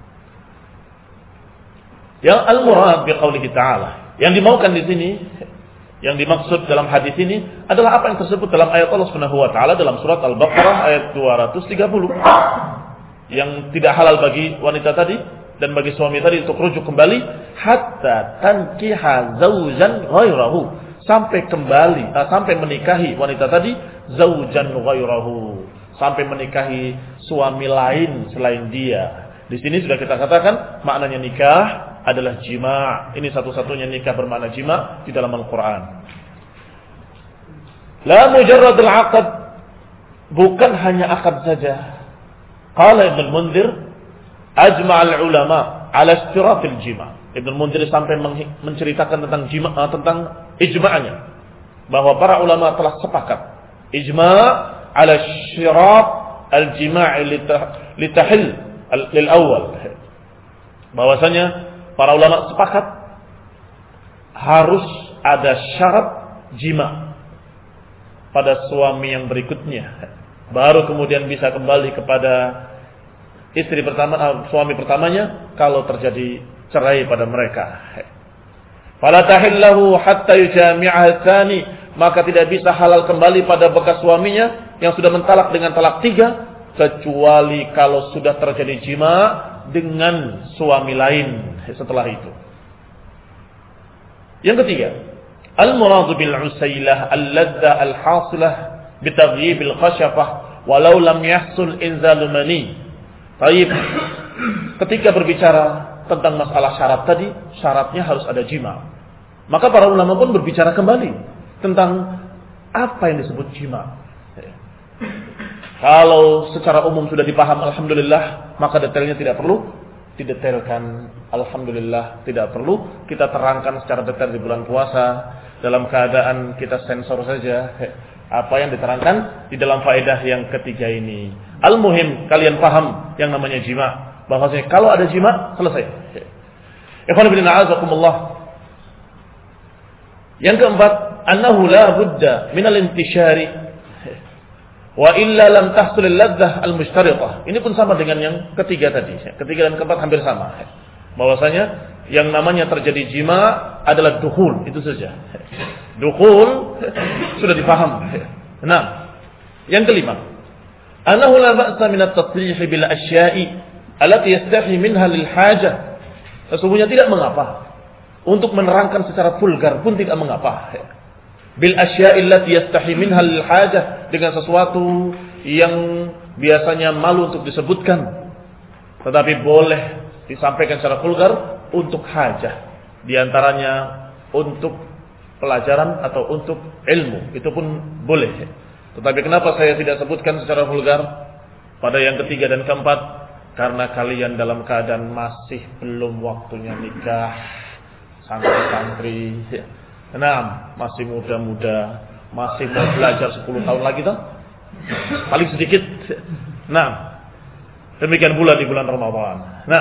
Yang al-murad biqaulihi ta'ala, yang dimaukan di sini, yang dimaksud dalam hadis ini adalah apa yang tersebut dalam ayat Allah Subhanahu wa taala dalam surat Al-Baqarah ayat dua ratus tiga puluh. Yang tidak halal bagi wanita tadi dan bagi suami tadi untuk rujuk kembali hatta tankiha zaujan ghairahu, sampai kembali uh, sampai menikahi wanita tadi zaujan ghairahu, sampai menikahi suami lain selain dia. Di sini sudah kita katakan maknanya nikah adalah jima'. Ini satu-satunya nikah bermakna jima' di dalam Al-Quran. La mujarrad al-aqd, bukan hanya akad saja. Qala Ibn al-Munzir, ajma' al-ulama ala istirat al-jima'. Ibn al-Munzir sampai menceritakan tentang jima' tentang ijma'nya, bahwa para ulama telah sepakat ijma' ala istirat al-jima' litahil lil awal, bahwasanya para ulama sepakat harus ada syarat jima pada suami yang berikutnya, baru kemudian bisa kembali kepada istri pertama, suami pertamanya kalau terjadi cerai pada mereka. Fala tahillahu hatta yujami'aha tsani, maka tidak bisa halal kembali pada bekas suaminya yang sudah mentalak dengan talak tiga, kecuali kalau sudah terjadi jima dengan suami lain setelah itu. Yang ketiga, al-muradu bil usailah al-ladza al-hasilah bi taghyib al-khashafah walau lam yahsul inzal mani. Baik, ketika berbicara tentang masalah syarat tadi, syaratnya harus ada jima. Maka para ulama pun berbicara kembali tentang apa yang disebut jima. Kalau secara umum sudah dipaham, alhamdulillah, maka detailnya tidak perlu didetailkan. Alhamdulillah, tidak perlu kita terangkan secara detail di bulan puasa. Dalam keadaan kita sensor saja apa yang diterangkan di dalam faedah yang ketiga ini. Al-muhim, kalian paham yang namanya jima'. Bahwasanya kalau ada jima', selesai. Ikhwan fillah, a'azakumullah. Yang keempat, annahu la budda min al-intishari wa illa lam tahsul al-ladzah al-mushtaritah. Ini pun sama dengan yang ketiga tadi. Ketiga dan keempat hampir sama. Bahwasanya yang namanya terjadi jima adalah dukhul, itu saja. Dukhul sudah dipaham. Nah, yang kelima, annahu la ba'sa min at-tatrih bil asya'i allati yastahi minha lil hajah. Sesungguhnya tidak mengapa untuk menerangkan secara vulgar pun tidak mengapa. Bil asya'i allati yastahi minha lil hajah, dengan sesuatu yang biasanya malu untuk disebutkan, tetapi boleh disampaikan secara vulgar untuk hajah. Di antaranya untuk pelajaran atau untuk ilmu, itu pun boleh. Tetapi kenapa saya tidak sebutkan secara vulgar pada yang ketiga dan keempat? Karena kalian dalam keadaan masih belum waktunya nikah, santri-santri, nah, masih muda-muda, masih mau belajar sepuluh tahun lagi toh, paling sedikit. Nah, demikian pula di bulan Ramadan. Nah,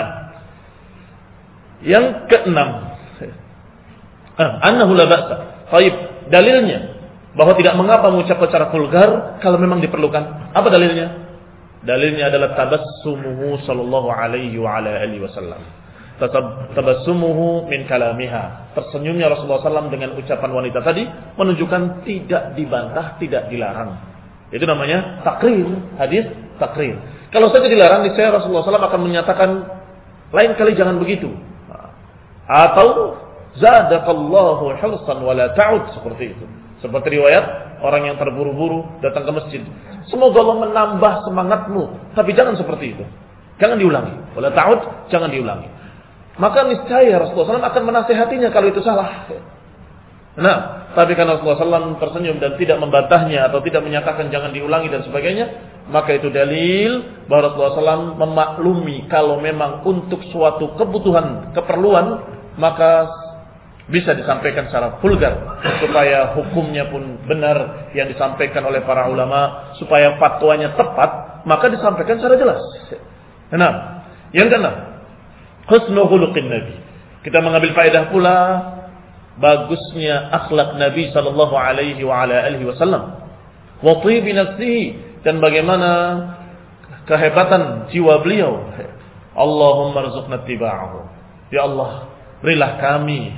yang keenam, annahu la ba'sa. Baik, dalilnya bahwa tidak mengapa mengucapkan secara vulgar kalau memang diperlukan. Apa dalilnya? Dalilnya adalah tabassumuhu sallallahu alaihi wa ala alihi wasallam. Tabassumuhu min kalamiha. Tersenyumnya Rasulullah sallallahu alaihi wasallam dengan ucapan wanita tadi menunjukkan tidak dibantah, tidak dilarang. Itu namanya takrir, hadis takrir. Kalau saja dilarang, niscaya Rasulullah sallallahu alaihi wasallam akan menyatakan lain kali jangan begitu. Atau zadakallahu hirsan wala ta'ud, seperti itu. Seperti riwayat orang yang terburu-buru datang ke masjid. Semoga Allah menambah semangatmu, tapi jangan seperti itu. Jangan diulangi. Wala ta'ud, jangan diulangi. Maka niscaya Rasulullah sallallahu alaihi wasallam akan menasihatinya kalau itu salah. Nah, tapi karena Rasulullah sallallahu alaihi wasallam tersenyum dan tidak membantahnya atau tidak menyatakan jangan diulangi dan sebagainya, maka itu dalil bahwa Rasulullah sallallahu alaihi wasallam memaklumi kalau memang untuk suatu kebutuhan, keperluan, maka bisa disampaikan secara vulgar supaya hukumnya pun benar yang disampaikan oleh para ulama, supaya fatwanya tepat, maka disampaikan secara jelas. Nah, yang keenam, husnul khuluqin Nabi. Kita mengambil faedah pula bagusnya akhlak Nabi sallallahu alaihi wa ala alihi wasallam. Wa tibi nafsihi, dan bagaimana kehebatan jiwa beliau. Allahumma rzuqna ittiba'ahu. Ya Allah, berilah kami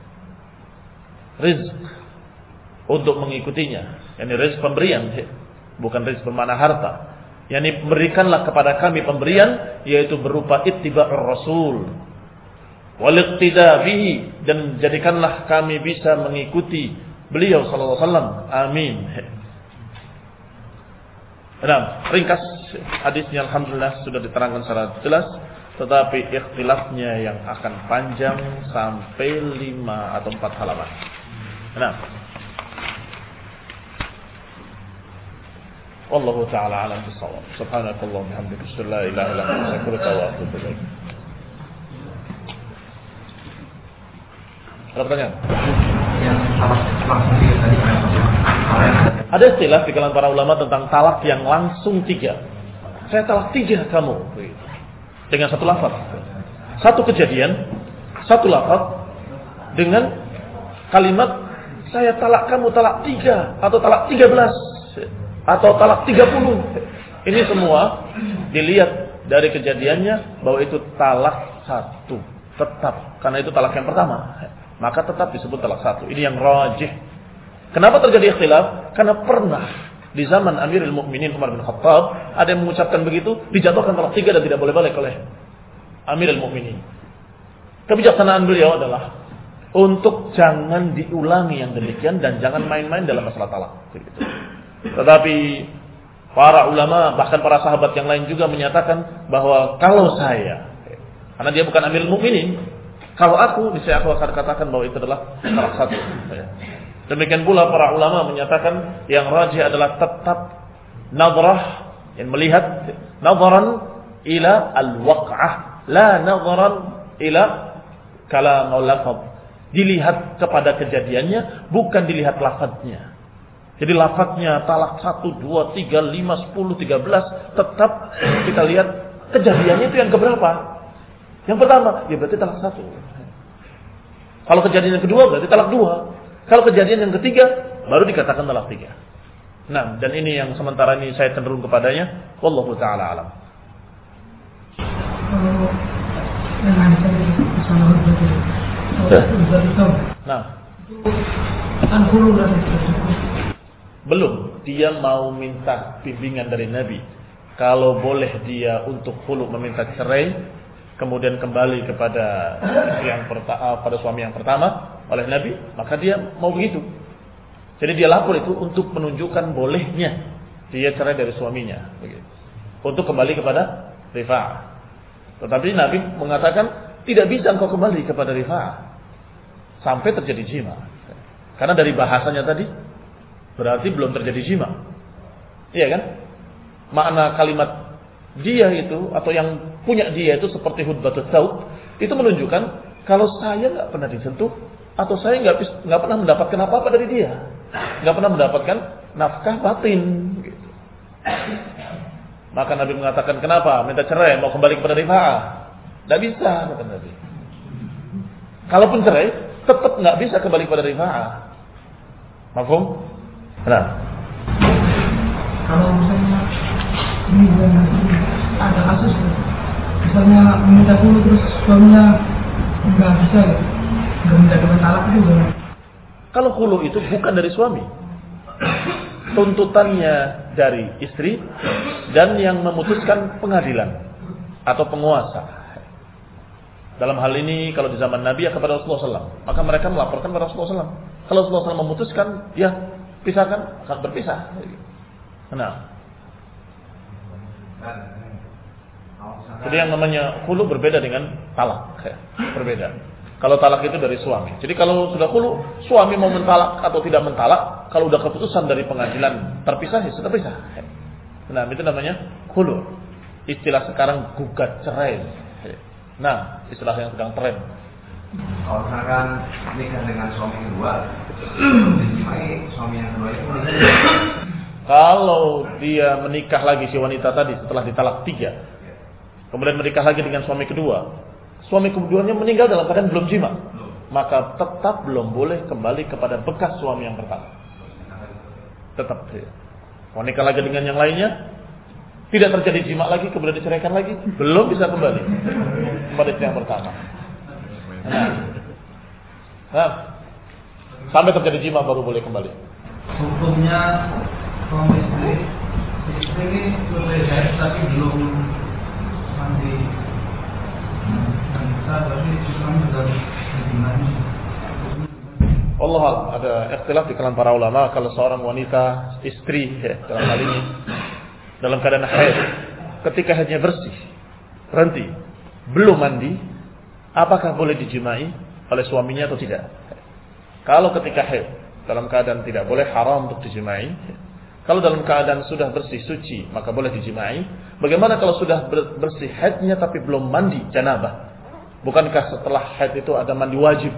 rizq untuk mengikutinya. Yani rizq pemberian, bukan rizq bermakna harta. Yani berikanlah kepada kami pemberian, yaitu berupa ittiba'ur Rasul wal iqtida bihi, dan jadikanlah kami bisa mengikuti beliau sallallahu alaihi wasallam. Amin. Nah, ringkas hadisnya alhamdulillah sudah diterangkan secara jelas, tetapi ikhtilafnya yang akan panjang sampai lima atau empat halaman. Nah, wallahu ta'ala a'lam bis-shawab. Subhanakallahumma wa bihamdika, asyhadu an la ilaha illa anta, astaghfiruka wa atubu ilaik. Ada pertanyaan? Ada istilah di kalangan para ulama tentang talak yang langsung tiga. Saya talak tiga kamu, dengan satu lafaz, satu kejadian, satu lafaz, dengan kalimat saya talak kamu talak tiga, atau talak tiga belas, atau talak tiga puluh. Ini semua dilihat dari kejadiannya bahwa itu talak satu, tetap, karena itu talak yang pertama, maka tetap disebut talak satu. Ini yang rajih. Kenapa terjadi ikhtilaf? Karena pernah di zaman Amirul Mukminin Umar bin Khattab ada yang mengucapkan begitu, dijatuhkan talak tiga dan tidak boleh balik oleh Amirul Mukminin. Kebijaksanaan beliau adalah untuk jangan diulangi yang demikian dan jangan main-main dalam masalah talak. Tetapi para ulama, bahkan para sahabat yang lain juga menyatakan bahwa kalau saya, karena dia bukan Amirul Mukminin, kalau aku, niscaya aku akan katakan bahwa itu adalah talak satu. Demikian pula para ulama menyatakan yang rajih adalah tetap nazrah, yang melihat nazaran ila al-waq'ah, la nazaran ila kalam atau lafaz. Dilihat kepada kejadiannya, bukan dilihat lafadznya. Jadi lafadznya talak satu, dua, tiga, lima, sepuluh, tiga belas, tetap kita lihat kejadiannya itu yang keberapa. Yang pertama, ya berarti talak satu. Kalau kejadian yang kedua, berarti talak dua. Kalau kejadian yang ketiga, baru dikatakan talak tiga. Nah, dan ini yang sementara ini saya cenderung kepadanya. Wallahu ta'ala alam. Nah, belum. Dia mau minta bimbingan dari Nabi. Kalau boleh dia untuk khulu meminta cerai, kemudian kembali kepada yang pertama, pada suami yang pertama oleh Nabi, maka dia mau begitu. Jadi dia lapor itu untuk menunjukkan bolehnya dia cerai dari suaminya, begitu. Untuk kembali kepada Rifa'ah. Tetapi Nabi mengatakan tidak bisa engkau kembali kepada Rifa'ah sampai terjadi jima. Karena dari bahasanya tadi berarti belum terjadi jima. Iya kan? Makna kalimat dia itu atau yang punya dia itu seperti hudbatut saut, itu menunjukkan kalau saya nggak pernah disentuh atau saya nggak nggak pernah mendapatkan apa-apa dari dia, nggak pernah mendapatkan nafkah batin. Gitu. Maka Nabi mengatakan, kenapa minta cerai mau kembali kepada Rifa'ah? Nggak bisa, kata Nabi. Kalaupun cerai, tetap nggak bisa kembali kepada Rifa'ah. Mafhum? Nah. Kalau misalnya ini ada kasus, misalnya meminta dulu terus suaminya nggak bisa, nggak minta dengan talak itu gimana? Kalau khulu itu bukan dari suami, tuntutannya dari istri dan yang memutuskan pengadilan atau penguasa. Dalam hal ini kalau di zaman Nabi ya kepada Rasulullah shallallahu alaihi wasallam, maka mereka melaporkan kepada Rasulullah shallallahu alaihi wasallam. Kalau Rasulullah shallallahu alaihi wasallam memutuskan, ya pisahkan, akan berpisah. Nah, jadi yang namanya khulu berbeda dengan talak, berbeda. Kalau talak itu dari suami. Jadi kalau sudah khulu, suami mau mentalak atau tidak mentalak, kalau udah keputusan dari pengadilan terpisah, ya sudah pisah. Nah, itu namanya khulu. Istilah sekarang gugat cerai. Nah, istilah yang sedang tren. Kalau misalkan nikah dengan suami kedua, suami yang kedua itu kalau dia menikah lagi si wanita tadi setelah ditalak tiga, kemudian menikah lagi dengan suami kedua, suami keduanya meninggal dalam keadaan belum jima, maka tetap belum boleh kembali kepada bekas suami yang pertama. Tetap dia. Mau nikah lagi dengan yang lainnya, tidak terjadi jima lagi, kemudian diceraikan lagi, belum bisa kembali kepada istri yang pertama. Nah, nah, sampai terjadi jima baru boleh kembali. Hukumnya suami istri, istri ini selesai haid tapi belum mandi, dan bisa berarti suami sudah dimandi. Allah ada ikhtilaf di kalangan para ulama kalau seorang wanita istri ya, dalam hal ini dalam keadaan haid, ketika haidnya bersih, berhenti, belum mandi, apakah boleh dijimai oleh suaminya atau tidak? Kalau ketika haid dalam keadaan tidak boleh, haram untuk dijimai. Kalau dalam keadaan sudah bersih suci, maka boleh dijimai. Bagaimana kalau sudah bersih haidnya tapi belum mandi janabah? Bukankah setelah haid itu ada mandi wajib?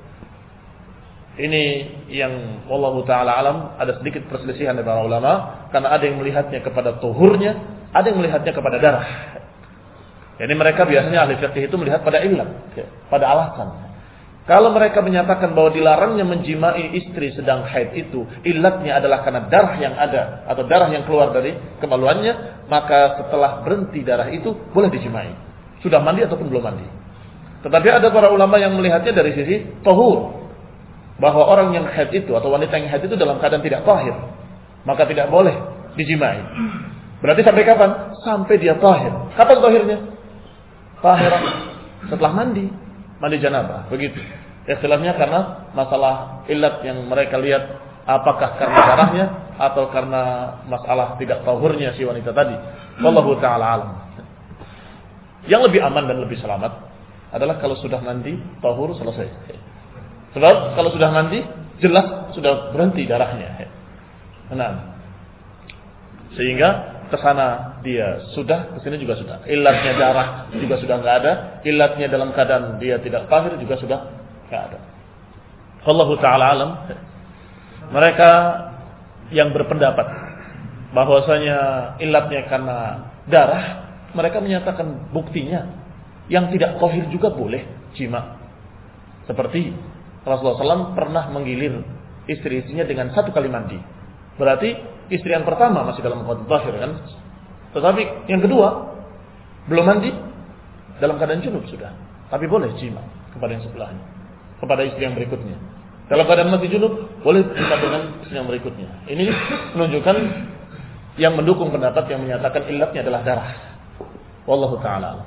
Ini yang wallahu taala alam, ada sedikit perselisihan dari para ulama, karena ada yang melihatnya kepada tuhurnya, ada yang melihatnya kepada darah. Jadi mereka biasanya ahli fikih itu melihat pada ilat, pada alasan. Kalau mereka menyatakan bahwa dilarangnya menjimai istri sedang haid itu ilatnya adalah karena darah yang ada atau darah yang keluar dari kemaluannya, maka setelah berhenti darah itu boleh dijimai, sudah mandi ataupun belum mandi. Tetapi ada para ulama yang melihatnya dari sisi tahur, bahwa orang yang haid itu atau wanita yang haid itu dalam keadaan tidak tahir, maka tidak boleh dijimai. Berarti sampai kapan? Sampai dia tahir. Kapan tahirnya? Tahir setelah mandi, mandi janabah, begitu. Ikhtilafnya karena masalah ilat yang mereka lihat, apakah karena darahnya atau karena masalah tidak tahurnya si wanita tadi. Wallahu taala alam. Yang lebih aman dan lebih selamat adalah kalau sudah mandi, tahur, selesai. Sebab kalau sudah mandi, jelas sudah berhenti darahnya. Nah, sehingga kesana dia sudah, kesini juga sudah. Ilatnya darah juga sudah nggak ada. Ilatnya dalam keadaan dia tidak tahir juga sudah nggak ada. Wallahu taala alam. Mereka yang berpendapat bahwasanya ilatnya karena darah, mereka menyatakan buktinya yang tidak tahir juga boleh jima. Seperti Rasulullah shallallahu alaihi wasallam pernah menggilir istri-istrinya dengan satu kali mandi. Berarti istri yang pertama masih dalam keadaan zahir kan? Tetapi yang kedua belum mandi, dalam keadaan junub sudah. Tapi boleh jima kepada yang sebelahnya, kepada istri yang berikutnya. Dalam keadaan masih junub boleh jima dengan istri yang berikutnya. Ini menunjukkan yang mendukung pendapat yang menyatakan illatnya adalah darah. Wallahu ta'ala.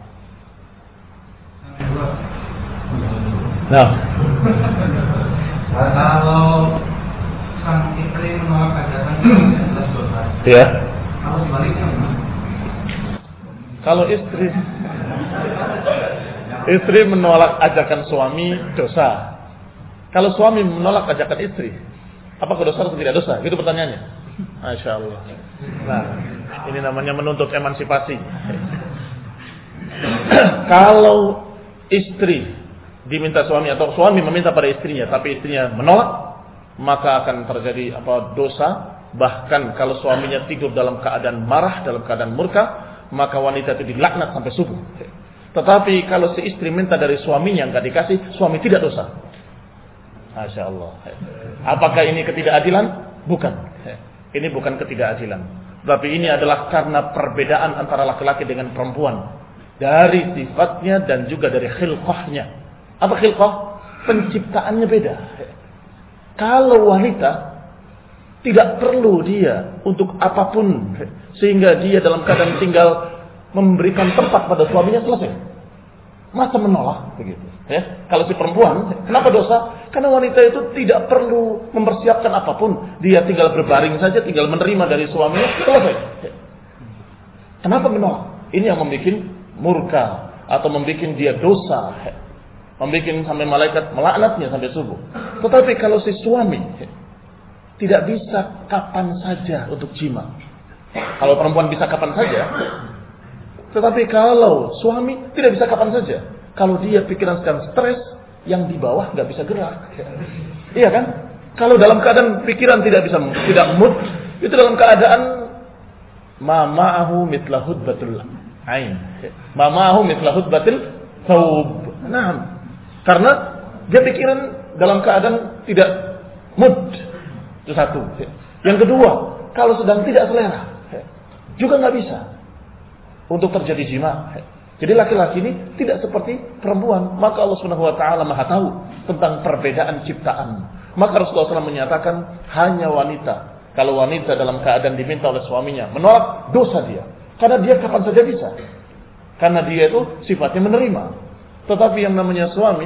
Nah, kalau sang istri menolak ajakan jelas dosa. ya. Kalau sebaliknya gimana? Kalau istri istri menolak ajakan suami dosa. Kalau suami menolak ajakan istri, apakah dosa atau tidak dosa? Gitu pertanyaannya. Masya Allah. Nah, ini namanya menuntut emansipasi. Kalau istri diminta suami atau suami meminta pada istrinya, tapi istrinya menolak, maka akan terjadi apa dosa. Bahkan kalau suaminya tidur dalam keadaan marah, dalam keadaan murka, maka wanita itu dilaknat sampai subuh. Tetapi kalau si istri minta dari suaminya nggak dikasih, suami tidak dosa. Masya Allah. Apakah ini ketidakadilan? Bukan. Ini bukan ketidakadilan. Tapi ini adalah karena perbedaan antara laki-laki dengan perempuan. Dari sifatnya dan juga dari khilqahnya. Apa khilqah? Penciptaannya beda. Kalau wanita tidak perlu dia untuk apapun, sehingga dia dalam keadaan tinggal memberikan tempat pada suaminya, selesai. Masa menolak begitu? Ya, kalau si perempuan, kenapa dosa? Karena wanita itu tidak perlu mempersiapkan apapun, dia tinggal berbaring saja, tinggal menerima dari suaminya, selesai. Kenapa menolak? Ini yang membuat murka atau membuat dia dosa, membuat sampai malaikat melaknatnya sampai subuh. Tetapi kalau si suami tidak bisa kapan saja untuk jima, kalau perempuan bisa kapan saja, tetapi kalau suami tidak bisa kapan saja, kalau dia pikiran sedang stres, yang di bawah nggak bisa gerak, iya kan? Kalau dalam keadaan pikiran tidak bisa, tidak mood, itu dalam keadaan mamaahu mitla hudbatul ain, mamaahu mitla hudbatil thawb. Nah, karena dia pikiran dalam keadaan tidak mood, itu satu. Yang kedua, kalau sedang tidak selera, juga nggak bisa untuk terjadi jima. Jadi laki-laki ini tidak seperti perempuan. Maka Allah Subhanahu wa taala Maha tahu tentang perbedaan ciptaan. Maka Rasulullah shallallahu alaihi wasallam menyatakan hanya wanita. Kalau wanita dalam keadaan diminta oleh suaminya menolak, dosa dia. Karena dia kapan saja bisa. Karena dia itu sifatnya menerima. Tetapi yang namanya suami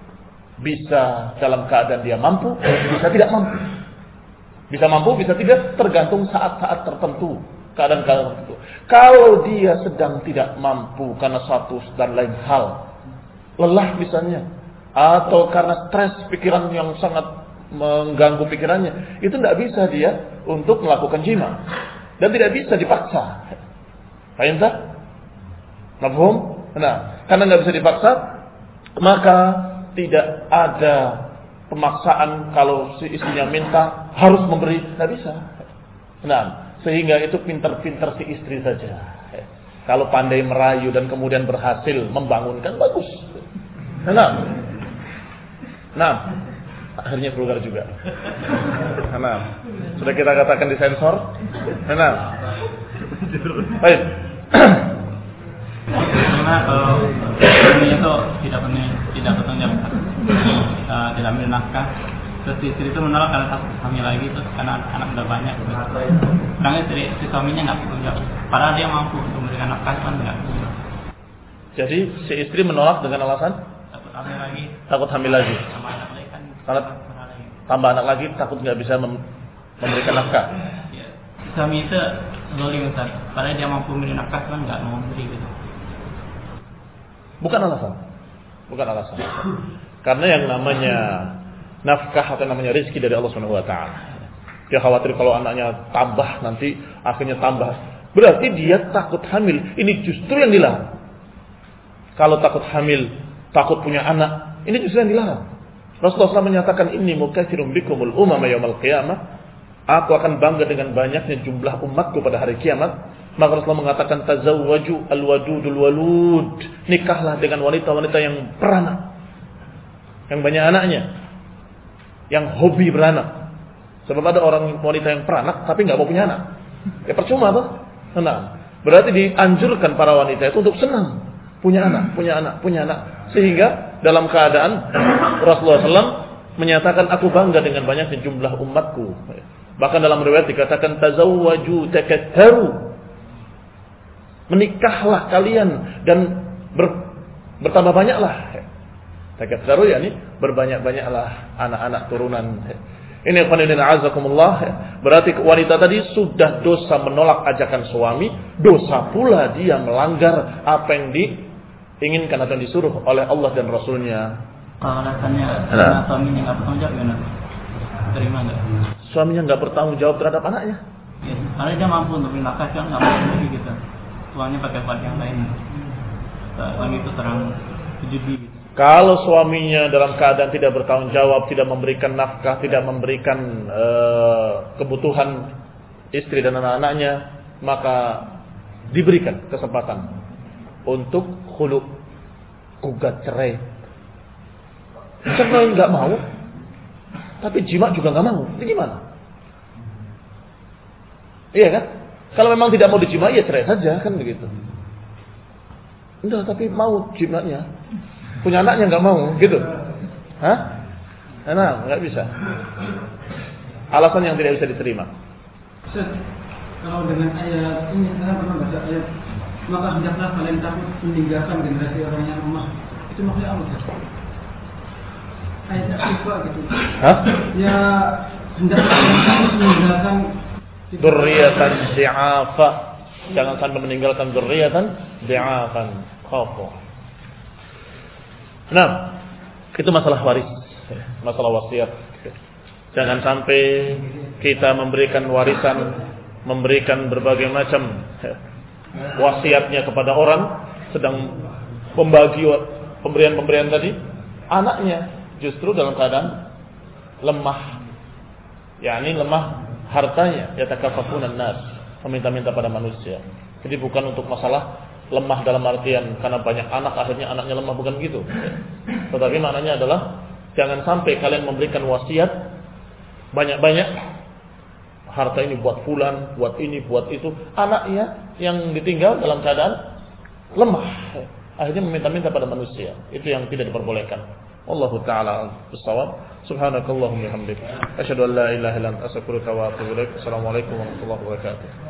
bisa dalam keadaan dia mampu, bisa tidak mampu. Bisa mampu, bisa tidak, tergantung saat-saat tertentu. Keadaan-keadaan tertentu. Kalau dia sedang tidak mampu karena satu dan lain hal, lelah misalnya, atau karena stres pikiran yang sangat mengganggu pikirannya, itu tidak bisa dia untuk melakukan jima dan tidak bisa dipaksa. Paham tak? Mafhum? Nah, karena nggak bisa dipaksa, maka tidak ada pemaksaan. Kalau si istrinya minta harus memberi, nggak bisa. Nah, sehingga itu pintar-pintar si istri saja. Kalau pandai merayu dan kemudian berhasil membangunkan, bagus. Nah, nah, akhirnya vulgar juga. Nah, sudah kita katakan disensor. Nah, baik. Karena kalau suaminya itu tidak punya, tidak bertanggung jawab, uh, tidak memberi nafkah, terus istri itu menolak karena takut hamil lagi, terus karena anak, anak udah banyak. Karena istri, istri suaminya nggak bertanggung jawab, padahal dia mampu untuk memberikan nafkah, kan nggak. Jadi si istri menolak dengan alasan takut hamil lagi. Takut hamil lagi. Tambah anak lagi kan. Karena tambah anak lagi takut nggak bisa mem- memberikan nafkah. Ya. Suami itu zalim Ustaz, padahal dia mampu memberi nafkah, kan nggak mau memberi gitu. Bukan alasan. Bukan alasan. Karena yang namanya nafkah atau namanya rezeki dari Allah Subhanahu wa taala. Dia khawatir kalau anaknya tambah nanti akhirnya tambah. Berarti dia takut hamil. Ini justru yang dilarang. Kalau takut hamil, takut punya anak, ini justru yang dilarang. Rasulullah shallallahu alaihi wasallam menyatakan, "Inni mukatsirun bikumul umama yaumil qiyamah." Aku akan bangga dengan banyaknya jumlah umatku pada hari kiamat. Maka Rasulullah mengatakan, "Tazawwaju al-wadudul walud." Nikahlah dengan wanita-wanita yang beranak, yang banyak anaknya, yang hobi beranak. Sebab ada orang wanita yang beranak tapi nggak mau punya anak. Ya percuma tuh. Nah, berarti dianjurkan para wanita itu untuk senang punya anak, punya anak, punya anak. Sehingga dalam keadaan Rasulullah shallallahu alaihi wasallam menyatakan aku bangga dengan banyaknya jumlah umatku. Bahkan dalam riwayat dikatakan tazawwaju takatharu. Menikahlah kalian dan ber, bertambah banyaklah. Takatharu yakni berbanyak-banyaklah anak-anak turunan. Ini qanidin azakumullah. Berarti wanita tadi sudah dosa menolak ajakan suami, dosa pula dia melanggar apa yang diinginkan atau disuruh oleh Allah dan Rasulnya. Kalau alasannya karena suaminya nggak bertanggung jawab gimana? Terima nggak? Suaminya nggak bertanggung jawab terhadap anaknya. Ya, karena dia mampu untuk menafkah kan nggak mampu lagi gitu. Uangnya pakai buat yang lain. Suami itu terang judi. Kalau suaminya dalam keadaan tidak bertanggung jawab, tidak memberikan nafkah, tidak memberikan uh, kebutuhan istri dan anak-anaknya, maka diberikan kesempatan untuk khulu, gugat cerai. Cerai nggak mau, tapi jima juga nggak mau. Itu gimana? Iya kan? Kalau memang tidak mau dijima, ya cerai saja kan begitu. Enggak, tapi mau jimanya. Punya anaknya nggak mau, gitu. Hah? Nah, nggak bisa. Alasan yang tidak bisa diterima. Ustaz, kalau dengan ayat ini, saya pernah baca ayat, maka hendaklah kalian takut meninggalkan generasi orang yang lemah. Itu maksudnya apa, Ustaz? Ayatnya apa gitu? Hah? Ya, hendaklah kalian takut meninggalkan Dzurriyyatan di'afa. Jangan sampai meninggalkan dzurriyyatan di'afan. Khafu. Nah, itu masalah waris, masalah wasiat. Jangan sampai kita memberikan warisan, memberikan berbagai macam wasiatnya kepada orang, sedang membagi pemberian-pemberian tadi, anaknya justru dalam keadaan lemah, yakni lemah hartanya, yatakaffafunan nas, meminta-minta pada manusia. Jadi bukan untuk masalah lemah dalam artian karena banyak anak akhirnya anaknya lemah, bukan gitu. Tetapi maknanya adalah jangan sampai kalian memberikan wasiat banyak-banyak, harta ini buat fulan, buat ini, buat itu, anaknya yang ditinggal dalam keadaan lemah, akhirnya meminta-minta pada manusia. Itu yang tidak diperbolehkan. Wallahu taala bissawab. Subhanakallahumma wa bihamdika asyhadu an la ilaha illa anta astaghfiruka wa atubu ilaik. Assalamualaikum warahmatullahi wabarakatuh.